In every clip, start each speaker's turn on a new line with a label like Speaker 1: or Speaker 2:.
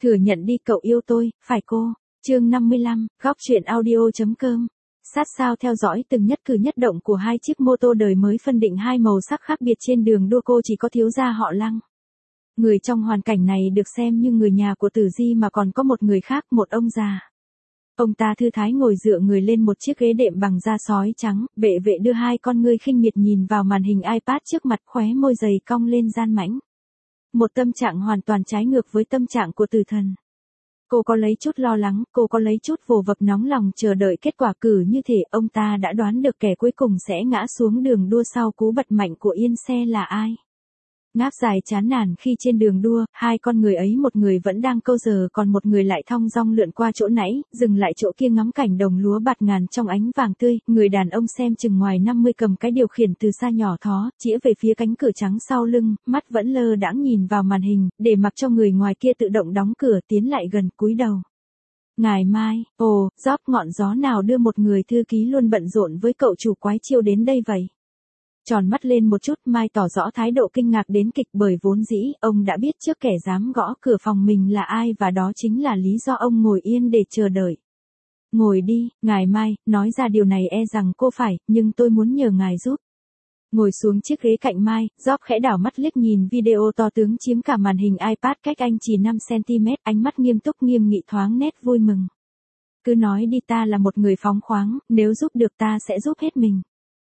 Speaker 1: Thừa nhận đi cậu yêu tôi, phải cô. Chương 55, góc truyện audio.com. Sát sao theo dõi từng nhất cử nhất động của hai chiếc mô tô đời mới phân định hai màu sắc khác biệt trên đường đua, cô chỉ có thiếu gia họ Lăng. Người trong hoàn cảnh này được xem như người nhà của Tử Di mà còn có một người khác, một ông già. Ông ta thư thái ngồi dựa người lên một chiếc ghế đệm bằng da sói trắng, bệ vệ đưa hai con ngươi khinh miệt nhìn vào màn hình iPad trước mặt, khóe môi dày cong lên gian mãnh. Một tâm trạng hoàn toàn trái ngược với tâm trạng của Tử Thần. Cô có lấy chút lo lắng, cô có lấy chút vồ vập nóng lòng chờ đợi kết quả cử như thể ông ta đã đoán được kẻ cuối cùng sẽ ngã xuống đường đua sau cú bật mạnh của yên xe là ai. Ngáp dài chán nản khi trên đường đua, hai con người ấy một người vẫn đang câu giờ còn một người lại thong dong lượn qua chỗ nãy, dừng lại chỗ kia ngắm cảnh đồng lúa bạt ngàn trong ánh vàng tươi, người đàn ông xem chừng ngoài 50 cầm cái điều khiển từ xa nhỏ thó, chĩa về phía cánh cửa trắng sau lưng, mắt vẫn lơ đãng nhìn vào màn hình, để mặc cho người ngoài kia tự động đóng cửa tiến lại gần cúi đầu. Ngày mai, Job ngọn gió nào đưa một người thư ký luôn bận rộn với cậu chủ quái chiêu đến đây vậy? Tròn mắt lên một chút, Mai tỏ rõ thái độ kinh ngạc đến kịch bởi vốn dĩ, ông đã biết trước kẻ dám gõ cửa phòng mình là ai và đó chính là lý do ông ngồi yên để chờ đợi. Ngồi đi, ngài Mai, nói ra điều này e rằng cô phải, nhưng tôi muốn nhờ ngài giúp. Ngồi xuống chiếc ghế cạnh Mai, Job khẽ đảo mắt liếc nhìn video to tướng chiếm cả màn hình iPad cách anh chỉ 5cm, ánh mắt nghiêm túc nghiêm nghị thoáng nét vui mừng. Cứ nói đi, ta là một người phóng khoáng, nếu giúp được ta sẽ giúp hết mình.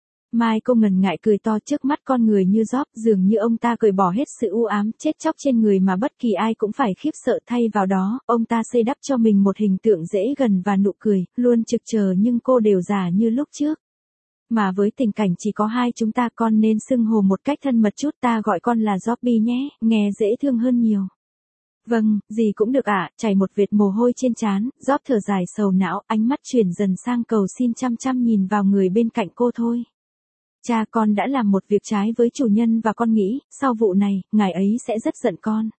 Speaker 1: Mai cô ngần ngại cười to trước mắt con người như Job, dường như ông ta cởi bỏ hết sự u ám, chết chóc trên người mà bất kỳ ai cũng phải khiếp sợ, thay vào đó, ông ta xây đắp cho mình một hình tượng dễ gần và nụ cười, luôn trực chờ nhưng cô đều già như lúc trước. Mà với tình cảnh chỉ có hai chúng ta, con nên xưng hô một cách thân mật chút, ta gọi con là Jobby nhé, nghe dễ thương hơn nhiều. Vâng, gì cũng được ạ, chảy một vệt mồ hôi trên trán, Job thở dài sầu não, ánh mắt chuyển dần sang cầu xin, chăm chăm nhìn vào người bên cạnh cô thôi. Cha, con đã làm một việc trái với chủ nhân và con nghĩ, sau vụ này, ngài ấy sẽ rất giận con.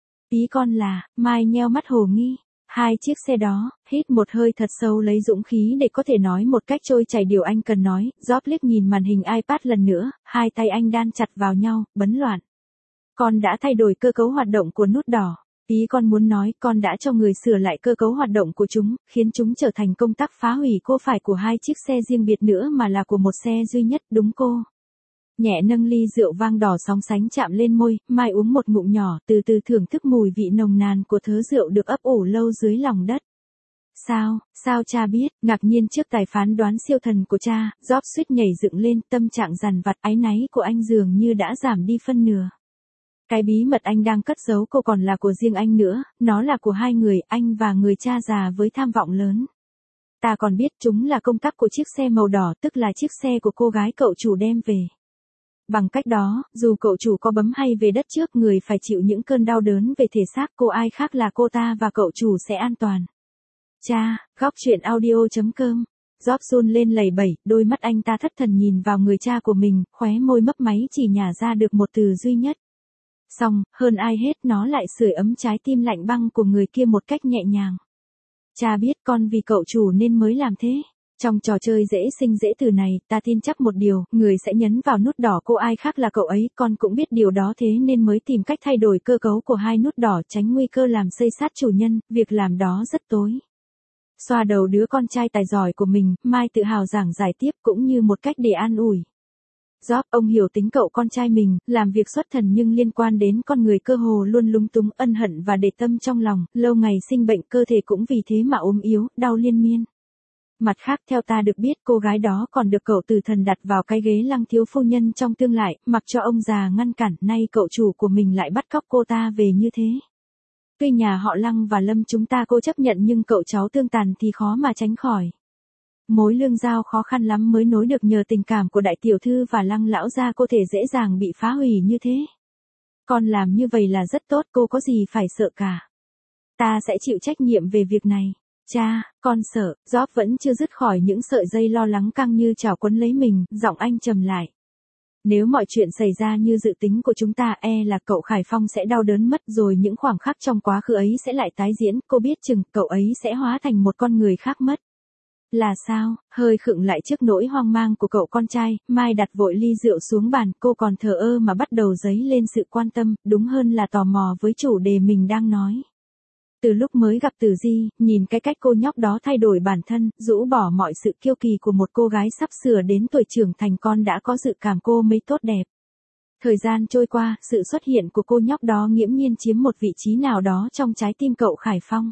Speaker 1: Ý con là, Mai nheo mắt hồ nghi. Hai chiếc xe đó, hít một hơi thật sâu lấy dũng khí để có thể nói một cách trôi chảy điều anh cần nói, Job liếc nhìn màn hình iPad lần nữa, hai tay anh đan chặt vào nhau, bấn loạn. Con đã thay đổi cơ cấu hoạt động của nút đỏ. Ý con muốn nói, con đã cho người sửa lại cơ cấu hoạt động của chúng, khiến chúng trở thành công tác phá hủy cô phải của hai chiếc xe riêng biệt nữa mà là của một xe duy nhất, đúng cô? Nhẹ nâng ly rượu vang đỏ sóng sánh chạm lên môi, Mai uống một ngụm nhỏ, từ từ thưởng thức mùi vị nồng nàn của thớ rượu được ấp ủ lâu dưới lòng đất. Sao cha biết? Ngạc nhiên trước tài phán đoán siêu thần của cha, Job suýt nhảy dựng lên, tâm trạng dằn vặt áy náy của anh dường như đã giảm đi phân nửa. Cái bí mật anh đang cất giấu cô còn là của riêng anh nữa, nó là của hai người, anh và người cha già với tham vọng lớn. Ta còn biết chúng là công tắc của chiếc xe màu đỏ, tức là chiếc xe của cô gái cậu chủ đem về. Bằng cách đó, dù cậu chủ có bấm hay về đất trước, người phải chịu những cơn đau đớn về thể xác, cô ai khác là cô ta và cậu chủ sẽ an toàn. Cha, góc truyện audio.com. Job run lên lẩy bẩy, đôi mắt anh ta thất thần nhìn vào người cha của mình, khóe môi mấp máy chỉ nhả ra được một từ duy nhất. Xong, hơn ai hết nó lại sưởi ấm trái tim lạnh băng của người kia một cách nhẹ nhàng. Cha biết con vì cậu chủ nên mới làm thế. Trong trò chơi dễ sinh dễ từ này, ta tin chắc một điều, người sẽ nhấn vào nút đỏ, cô ai khác là cậu ấy, con cũng biết điều đó, thế nên mới tìm cách thay đổi cơ cấu của hai nút đỏ, tránh nguy cơ làm xây sát chủ nhân, việc làm đó rất tối. Xoa đầu đứa con trai tài giỏi của mình, Mai tự hào giảng giải tiếp cũng như một cách để an ủi. Job, ông hiểu tính cậu con trai mình, làm việc xuất thần nhưng liên quan đến con người cơ hồ luôn lúng túng, ân hận và để tâm trong lòng, lâu ngày sinh bệnh, cơ thể cũng vì thế mà ốm yếu, đau liên miên. Mặt khác, theo ta được biết, cô gái đó còn được cậu Tử Thần đặt vào cái ghế Lăng thiếu phu nhân trong tương lai, mặc cho ông già ngăn cản, nay cậu chủ của mình lại bắt cóc cô ta về như thế. Tuy nhà họ Lăng và Lâm chúng ta cô chấp nhận nhưng cậu cháu tương tàn thì khó mà tránh khỏi. Mối lương giao khó khăn lắm mới nối được nhờ tình cảm của đại tiểu thư và Lăng lão gia, cô thể dễ dàng bị phá hủy như thế. Con làm như vậy là rất tốt, cô có gì phải sợ cả. Ta sẽ chịu trách nhiệm về việc này. Cha, con sợ. Job vẫn chưa dứt khỏi những sợi dây lo lắng căng như chảo quấn lấy mình, giọng anh trầm lại. Nếu mọi chuyện xảy ra như dự tính của chúng ta, e là cậu Khải Phong sẽ đau đớn mất, rồi những khoảng khắc trong quá khứ ấy sẽ lại tái diễn, cô biết chừng cậu ấy sẽ hóa thành một con người khác mất. Là sao? Hơi khựng lại trước nỗi hoang mang của cậu con trai, Mai đặt vội ly rượu xuống bàn, cô còn thờ ơ mà bắt đầu dấy lên sự quan tâm, đúng hơn là tò mò với chủ đề mình đang nói. Từ lúc mới gặp Tử Di, nhìn cái cách cô nhóc đó thay đổi bản thân, rũ bỏ mọi sự kiêu kỳ của một cô gái sắp sửa đến tuổi trưởng thành, con đã có dự cảm cô mới tốt đẹp. Thời gian trôi qua, sự xuất hiện của cô nhóc đó nghiễm nhiên chiếm một vị trí nào đó trong trái tim cậu Khải Phong.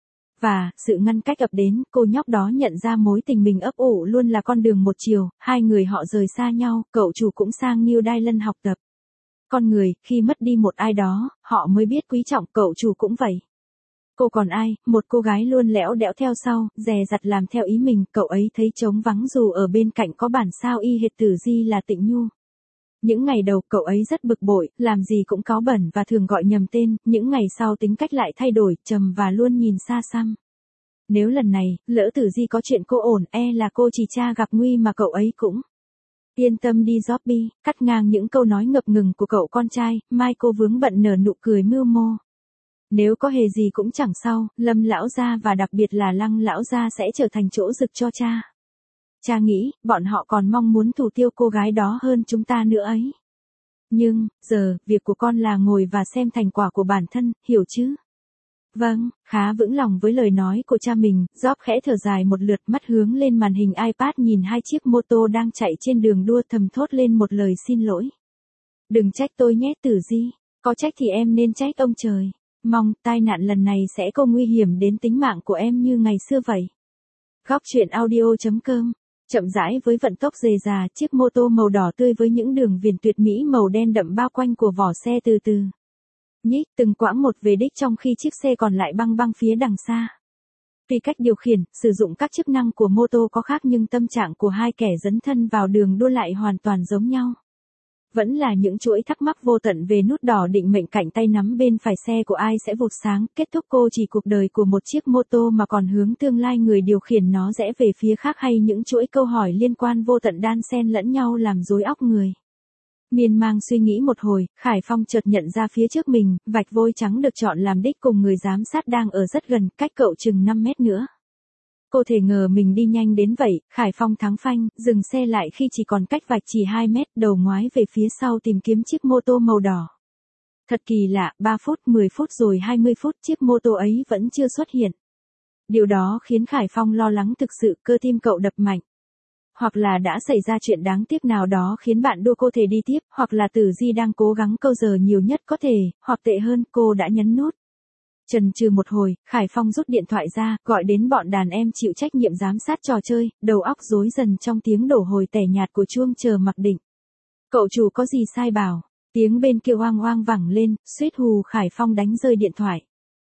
Speaker 1: Và, sự ngăn cách ập đến, cô nhóc đó nhận ra mối tình mình ấp ủ luôn là con đường một chiều, hai người họ rời xa nhau, cậu chủ cũng sang New Zealand học tập. Con người, khi mất đi một ai đó, họ mới biết quý trọng, cậu chủ cũng vậy. Cô còn ai, một cô gái luôn lẽo đẽo theo sau, dè dặt làm theo ý mình, cậu ấy thấy trống vắng dù ở bên cạnh có bản sao y hệt Tử Di là Tịnh Nhu. Những ngày đầu cậu ấy rất bực bội, làm gì cũng cáu bẩn và thường gọi nhầm tên, những ngày sau tính cách lại thay đổi, trầm và luôn nhìn xa xăm. Nếu lần này, lỡ Tử Di có chuyện cô ổn, là cô chỉ cha gặp nguy mà cậu ấy cũng yên tâm đi Joppy, cắt ngang những câu nói ngập ngừng của cậu con trai, mai cô vướng bận nở nụ cười mưu mô. Nếu có hề gì cũng chẳng sao, Lâm lão gia và đặc biệt là Lăng lão gia sẽ trở thành chỗ rực cho cha. Cha nghĩ, bọn họ còn mong muốn thủ tiêu cô gái đó hơn chúng ta nữa ấy. Nhưng, giờ, việc của con là ngồi và xem thành quả của bản thân, hiểu chứ? Vâng, khá vững lòng với lời nói của cha mình, Job khẽ thở dài một lượt, mắt hướng lên màn hình iPad nhìn hai chiếc mô tô đang chạy trên đường đua, thầm thốt lên một lời xin lỗi. Đừng trách tôi nhé Tử Di, có trách thì em nên trách ông trời. Mong, tai nạn lần này sẽ không nguy hiểm đến tính mạng của em như ngày xưa vậy. Góc truyện audio.com. Chậm rãi với vận tốc dề dà, chiếc mô tô màu đỏ tươi với những đường viền tuyệt mỹ màu đen đậm bao quanh của vỏ xe từ từ nhích từng quãng một về đích, trong khi chiếc xe còn lại băng băng phía đằng xa. Tuy cách điều khiển, sử dụng các chức năng của mô tô có khác nhưng tâm trạng của hai kẻ dấn thân vào đường đua lại hoàn toàn giống nhau. Vẫn là những chuỗi thắc mắc vô tận về nút đỏ định mệnh cạnh tay nắm bên phải xe của ai sẽ vụt sáng, kết thúc cô chỉ cuộc đời của một chiếc mô tô mà còn hướng tương lai người điều khiển nó rẽ về phía khác, hay những chuỗi câu hỏi liên quan vô tận đan xen lẫn nhau làm rối óc người. Miên man suy nghĩ một hồi, Khải Phong chợt nhận ra phía trước mình, vạch vôi trắng được chọn làm đích cùng người giám sát đang ở rất gần, cách cậu chừng 5 mét nữa. Cô thể ngờ mình đi nhanh đến vậy, Khải Phong thắng phanh, dừng xe lại khi chỉ còn cách vạch chỉ 2 mét, đầu ngoái về phía sau tìm kiếm chiếc mô tô màu đỏ. Thật kỳ lạ, 3 phút, 10 phút rồi 20 phút chiếc mô tô ấy vẫn chưa xuất hiện. Điều đó khiến Khải Phong lo lắng thực sự, cơ tim cậu đập mạnh. Hoặc là đã xảy ra chuyện đáng tiếc nào đó khiến bạn đua cô thể đi tiếp, hoặc là Tử Di đang cố gắng câu giờ nhiều nhất có thể, hoặc tệ hơn, cô đã nhấn nút. Chần chừ một hồi, Khải Phong rút điện thoại ra, gọi đến bọn đàn em chịu trách nhiệm giám sát trò chơi, đầu óc rối dần trong tiếng đổ hồi tẻ nhạt của chuông chờ mặc định. Cậu chủ có gì sai bảo? Tiếng bên kia oang oang vẳng lên, suýt hù Khải Phong đánh rơi điện thoại.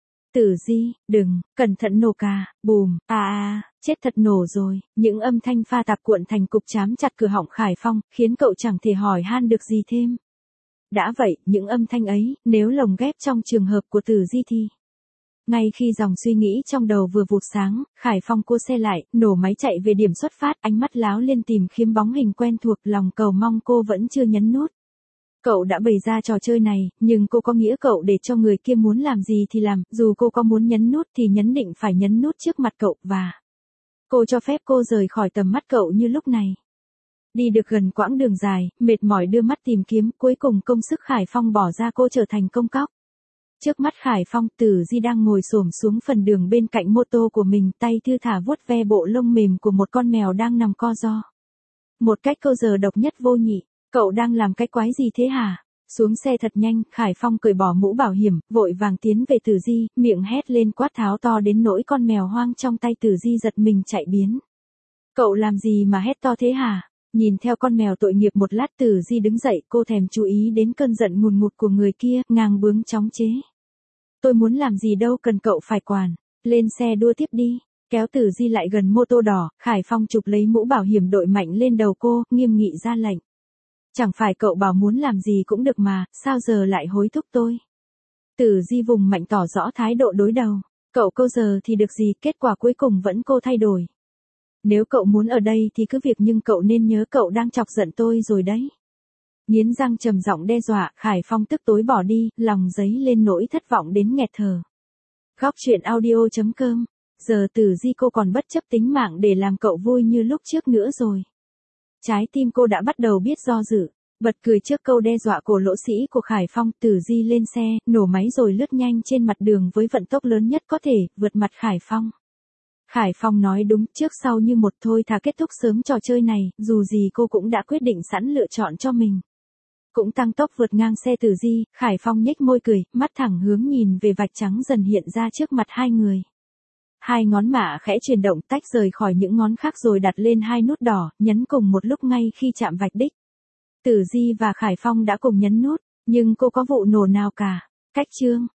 Speaker 1: Tử Di, đừng, cẩn thận nổ cà, bùm, chết thật nổ rồi, những âm thanh pha tạp cuộn thành cục chám chặt cửa họng Khải Phong, khiến cậu chẳng thể hỏi han được gì thêm. Đã vậy, những âm thanh ấy, nếu lồng ghép trong trường hợp của Tử Di thì... Ngay khi dòng suy nghĩ trong đầu vừa vụt sáng, Khải Phong cua xe lại, nổ máy chạy về điểm xuất phát, ánh mắt láo liên tìm kiếm bóng hình quen thuộc, lòng cầu mong cô vẫn chưa nhấn nút. Cậu đã bày ra trò chơi này, nhưng cô có nghĩa cậu để cho người kia muốn làm gì thì làm, dù cô có muốn nhấn nút thì nhấn định phải nhấn nút trước mặt cậu, và cô cho phép cô rời khỏi tầm mắt cậu như lúc này. Đi được gần quãng đường dài, mệt mỏi đưa mắt tìm kiếm, cuối cùng công sức Khải Phong bỏ ra cô trở thành công cóc. Trước mắt Khải Phong, Tử Di đang ngồi xổm xuống phần đường bên cạnh mô tô của mình, tay thư thả vuốt ve bộ lông mềm của một con mèo đang nằm co ro. Một cách câu giờ độc nhất vô nhị. Cậu đang làm cái quái gì thế hả? Xuống xe thật nhanh, Khải Phong cởi bỏ mũ bảo hiểm, vội vàng tiến về Tử Di, miệng hét lên quát tháo to đến nỗi con mèo hoang trong tay Tử Di giật mình chạy biến. Cậu làm gì mà hét to thế hả? Nhìn theo con mèo tội nghiệp một lát, Tử Di đứng dậy, cô thèm chú ý đến cơn giận ngùn ngụt của người kia, ngang bướng chóng chế. Tôi muốn làm gì đâu cần cậu phải quản, lên xe đua tiếp đi. Kéo Tử Di lại gần mô tô đỏ, Khải Phong chụp lấy mũ bảo hiểm đội mạnh lên đầu cô, nghiêm nghị ra lệnh. Chẳng phải cậu bảo muốn làm gì cũng được mà, sao giờ lại hối thúc tôi? Tử Di vùng mạnh tỏ rõ thái độ đối đầu. Cậu câu giờ thì được gì, kết quả cuối cùng vẫn cô thay đổi. Nếu cậu muốn ở đây thì cứ việc, nhưng cậu nên nhớ cậu đang chọc giận tôi rồi đấy. Nghiến răng trầm giọng đe dọa, Khải Phong tức tối bỏ đi, lòng dấy lên nỗi thất vọng đến nghẹt thở. Góc truyện audio.com. Giờ Tử Di cô còn bất chấp tính mạng để làm cậu vui như lúc trước nữa rồi. Trái tim cô đã bắt đầu biết do dự. Bật cười trước câu đe dọa cổ lỗ sĩ của Khải Phong, Tử Di lên xe, nổ máy rồi lướt nhanh trên mặt đường với vận tốc lớn nhất có thể, vượt mặt Khải Phong. Khải Phong nói đúng, trước sau như một, thôi thà kết thúc sớm trò chơi này, dù gì cô cũng đã quyết định sẵn lựa chọn cho mình. Cũng tăng tốc vượt ngang xe Tử Di, Khải Phong nhếch môi cười, mắt thẳng hướng nhìn về vạch trắng dần hiện ra trước mặt hai người. Hai ngón mạ khẽ chuyển động, tách rời khỏi những ngón khác rồi đặt lên hai nút đỏ, nhấn cùng một lúc ngay khi chạm vạch đích. Tử Di và Khải Phong đã cùng nhấn nút, nhưng cô có vụ nổ nào cả. Cách chương